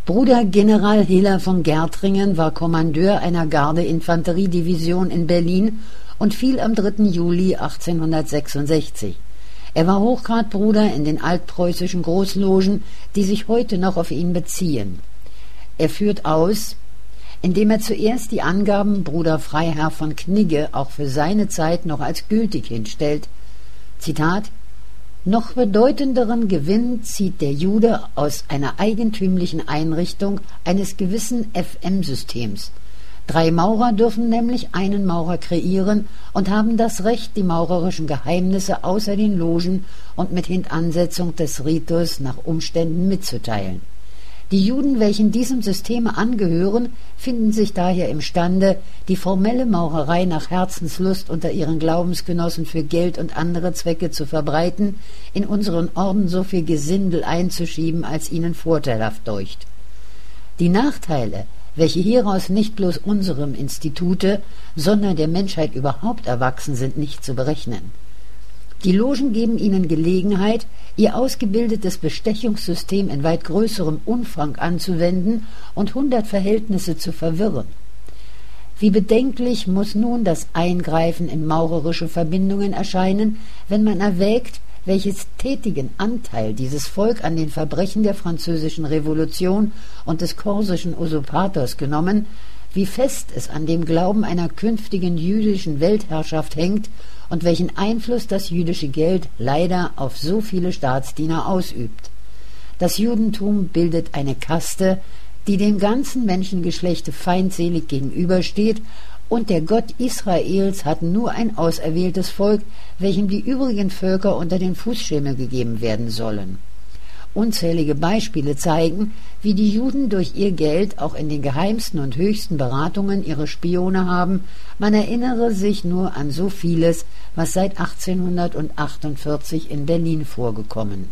Bruder General Hiller von Gärtringen war Kommandeur einer Garde-Infanteriedivision in Berlin und fiel am 3. Juli 1866. Er war Hochgradbruder in den altpreußischen Großlogen, die sich heute noch auf ihn beziehen. Er führt aus, indem er zuerst die Angaben Bruder Freiherr von Knigge auch für seine Zeit noch als gültig hinstellt. Zitat: Noch bedeutenderen Gewinn zieht der Jude aus einer eigentümlichen Einrichtung eines gewissen FM-Systems. 3 Maurer dürfen nämlich einen Maurer kreieren und haben das Recht, die maurerischen Geheimnisse außer den Logen und mit Hintansetzung des Ritus nach Umständen mitzuteilen. Die Juden, welchen diesem System angehören, finden sich daher imstande, die formelle Maurerei nach Herzenslust unter ihren Glaubensgenossen für Geld und andere Zwecke zu verbreiten, in unseren Orden so viel Gesindel einzuschieben, als ihnen vorteilhaft deucht. Die Nachteile, welche hieraus nicht bloß unserem Institute, sondern der Menschheit überhaupt erwachsen sind, nicht zu berechnen. Die Logen geben ihnen Gelegenheit, ihr ausgebildetes Bestechungssystem in weit größerem Umfang anzuwenden und 100 Verhältnisse zu verwirren. Wie bedenklich muss nun das Eingreifen in maurerische Verbindungen erscheinen, wenn man erwägt, welches tätigen Anteil dieses Volk an den Verbrechen der französischen Revolution und des korsischen Usurpators genommen, wie fest es an dem Glauben einer künftigen jüdischen Weltherrschaft hängt und welchen Einfluss das jüdische Geld leider auf so viele Staatsdiener ausübt. Das Judentum bildet eine Kaste, die dem ganzen Menschengeschlechte feindselig gegenübersteht, und der Gott Israels hat nur ein auserwähltes Volk, welchem die übrigen Völker unter den Fußschemel gegeben werden sollen. Unzählige Beispiele zeigen, wie die Juden durch ihr Geld auch in den geheimsten und höchsten Beratungen ihre Spione haben. Man erinnere sich nur an so vieles, was seit 1848 in Berlin vorgekommen.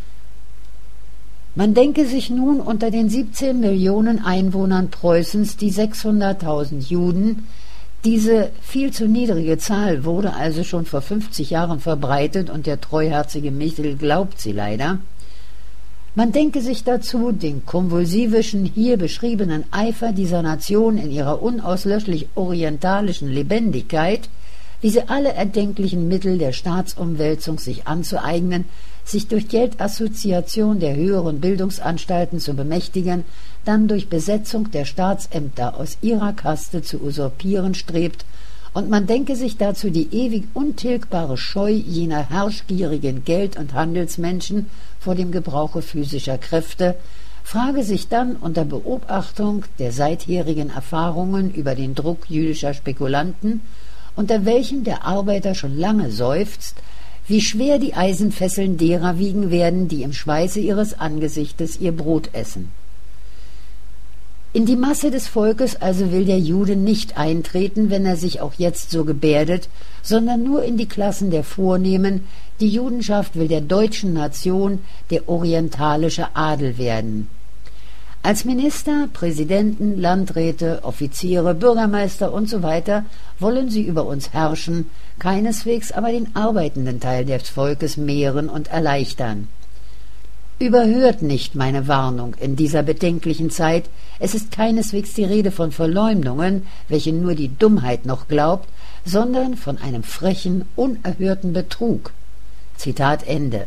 Man denke sich nun unter den 17 Millionen Einwohnern Preußens die 600.000 Juden. Diese viel zu niedrige Zahl wurde also schon vor 50 Jahren verbreitet und der treuherzige Michel glaubt sie leider. Man denke sich dazu den konvulsivischen, hier beschriebenen Eifer dieser Nation in ihrer unauslöschlich orientalischen Lebendigkeit, wie sie alle erdenklichen Mittel der Staatsumwälzung sich anzueignen, sich durch Geldassoziation der höheren Bildungsanstalten zu bemächtigen, dann durch Besetzung der Staatsämter aus ihrer Kaste zu usurpieren strebt, und man denke sich dazu die ewig untilgbare Scheu jener herrschgierigen Geld- und Handelsmenschen vor dem Gebrauche physischer Kräfte, frage sich dann unter Beobachtung der seitherigen Erfahrungen über den Druck jüdischer Spekulanten, unter welchem der Arbeiter schon lange seufzt, wie schwer die Eisenfesseln derer wiegen werden, die im Schweiße ihres Angesichtes ihr Brot essen. In die Masse des Volkes also will der Jude nicht eintreten, wenn er sich auch jetzt so gebärdet, sondern nur in die Klassen der Vornehmen. Die Judenschaft will der deutschen Nation der orientalische Adel werden. Als Minister, Präsidenten, Landräte, Offiziere, Bürgermeister usw. wollen sie über uns herrschen, keineswegs aber den arbeitenden Teil des Volkes mehren und erleichtern. Überhört nicht meine Warnung in dieser bedenklichen Zeit, es ist keineswegs die Rede von Verleumdungen, welche nur die Dummheit noch glaubt, sondern von einem frechen, unerhörten Betrug. Zitat Ende.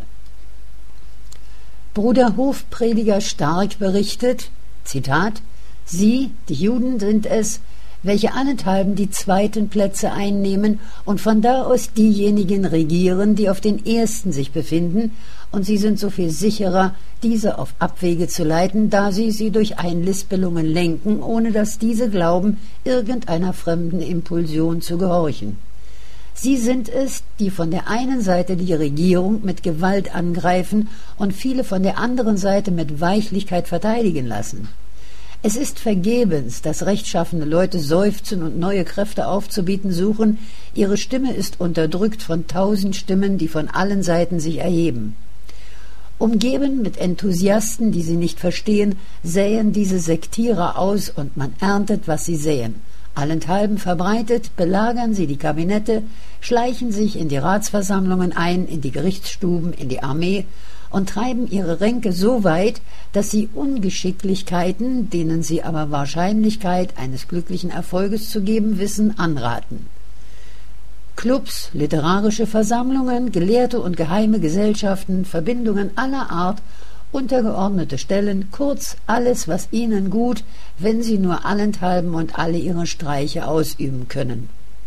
Bruder Hofprediger Stark berichtet, Zitat, Sie, die Juden, sind es, welche allenthalben die zweiten Plätze einnehmen und von da aus diejenigen regieren, die auf den ersten sich befinden, und sie sind so viel sicherer, diese auf Abwege zu leiten, da sie durch Einlispelungen lenken, ohne dass diese glauben, irgendeiner fremden Impulsion zu gehorchen. Sie sind es, die von der einen Seite die Regierung mit Gewalt angreifen und viele von der anderen Seite mit Weichlichkeit verteidigen lassen. Es ist vergebens, dass rechtschaffene Leute seufzen und neue Kräfte aufzubieten suchen. Ihre Stimme ist unterdrückt von 1000 Stimmen, die von allen Seiten sich erheben. Umgeben mit Enthusiasten, die sie nicht verstehen, säen diese Sektierer aus und man erntet, was sie säen. Allenthalben verbreitet, belagern sie die Kabinette, schleichen sich in die Ratsversammlungen ein, in die Gerichtsstuben, in die Armee und treiben ihre Ränke so weit, dass sie Ungeschicklichkeiten, denen sie aber Wahrscheinlichkeit eines glücklichen Erfolges zu geben wissen, anraten. Clubs, literarische Versammlungen, gelehrte und geheime Gesellschaften, Verbindungen aller Art, untergeordnete Stellen, kurz alles, was ihnen gut, wenn sie nur allenthalben und alle ihre Streiche ausüben können.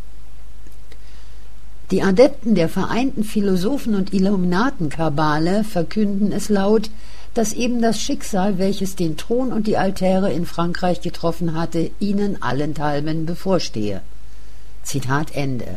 Die Adepten der vereinten Philosophen- und Illuminatenkabale verkünden es laut, dass eben das Schicksal, welches den Thron und die Altäre in Frankreich getroffen hatte, ihnen allenthalben bevorstehe. Zitat Ende.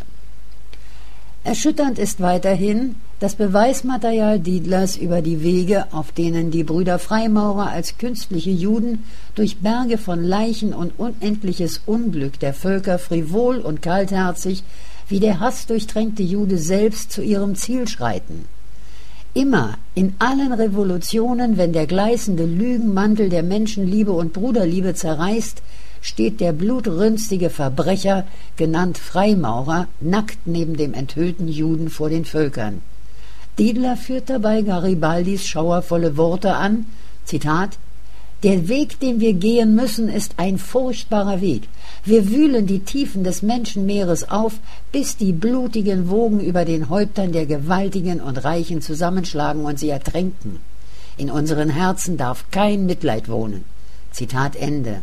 Erschütternd ist weiterhin das Beweismaterial Diedlers über die Wege, auf denen die Brüder Freimaurer als künstliche Juden durch Berge von Leichen und unendliches Unglück der Völker frivol und kaltherzig wie der hassdurchtränkte Jude selbst zu ihrem Ziel schreiten. Immer, in allen Revolutionen, wenn der gleißende Lügenmantel der Menschenliebe und Bruderliebe zerreißt, steht der blutrünstige Verbrecher, genannt Freimaurer, nackt neben dem enthüllten Juden vor den Völkern. Diedler führt dabei Garibaldis schauervolle Worte an, Zitat: »Der Weg, den wir gehen müssen, ist ein furchtbarer Weg. Wir wühlen die Tiefen des Menschenmeeres auf, bis die blutigen Wogen über den Häuptern der Gewaltigen und Reichen zusammenschlagen und sie ertränken. In unseren Herzen darf kein Mitleid wohnen.« Zitat Ende.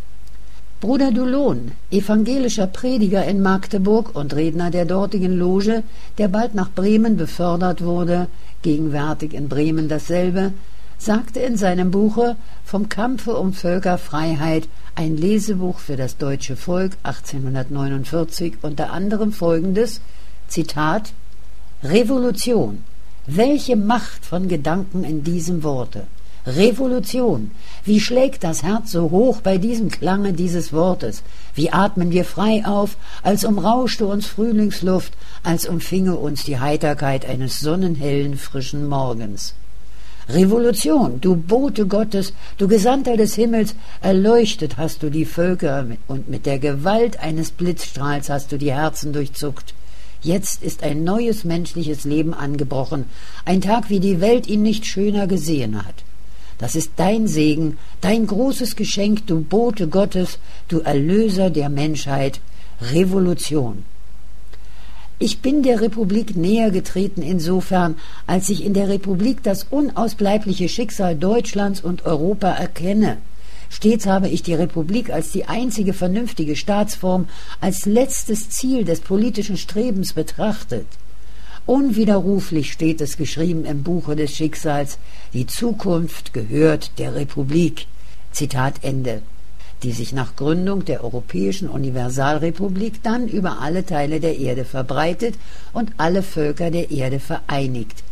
Bruder Dulon, evangelischer Prediger in Magdeburg und Redner der dortigen Loge, der bald nach Bremen befördert wurde, gegenwärtig in Bremen dasselbe, sagte in seinem Buche »Vom Kampfe um Völkerfreiheit«, ein Lesebuch für das deutsche Volk 1849, unter anderem folgendes, Zitat: »Revolution, welche Macht von Gedanken in diesem Worte! Revolution, wie schlägt das Herz so hoch bei diesem Klange dieses Wortes, wie atmen wir frei auf, als umrauschte uns Frühlingsluft, als umfinge uns die Heiterkeit eines sonnenhellen, frischen Morgens. Revolution, du Bote Gottes, du Gesandter des Himmels, erleuchtet hast du die Völker und mit der Gewalt eines Blitzstrahls hast du die Herzen durchzuckt. Jetzt ist ein neues menschliches Leben angebrochen, ein Tag, wie die Welt ihn nicht schöner gesehen hat. Das ist dein Segen, dein großes Geschenk, du Bote Gottes, du Erlöser der Menschheit. Revolution. Ich bin der Republik näher getreten insofern, als ich in der Republik das unausbleibliche Schicksal Deutschlands und Europa erkenne. Stets habe ich die Republik als die einzige vernünftige Staatsform, als letztes Ziel des politischen Strebens betrachtet. Unwiderruflich steht es geschrieben im Buche des Schicksals, die Zukunft gehört der Republik. Zitat Ende. Die sich nach Gründung der Europäischen Universalrepublik dann über alle Teile der Erde verbreitet und alle Völker der Erde vereinigt.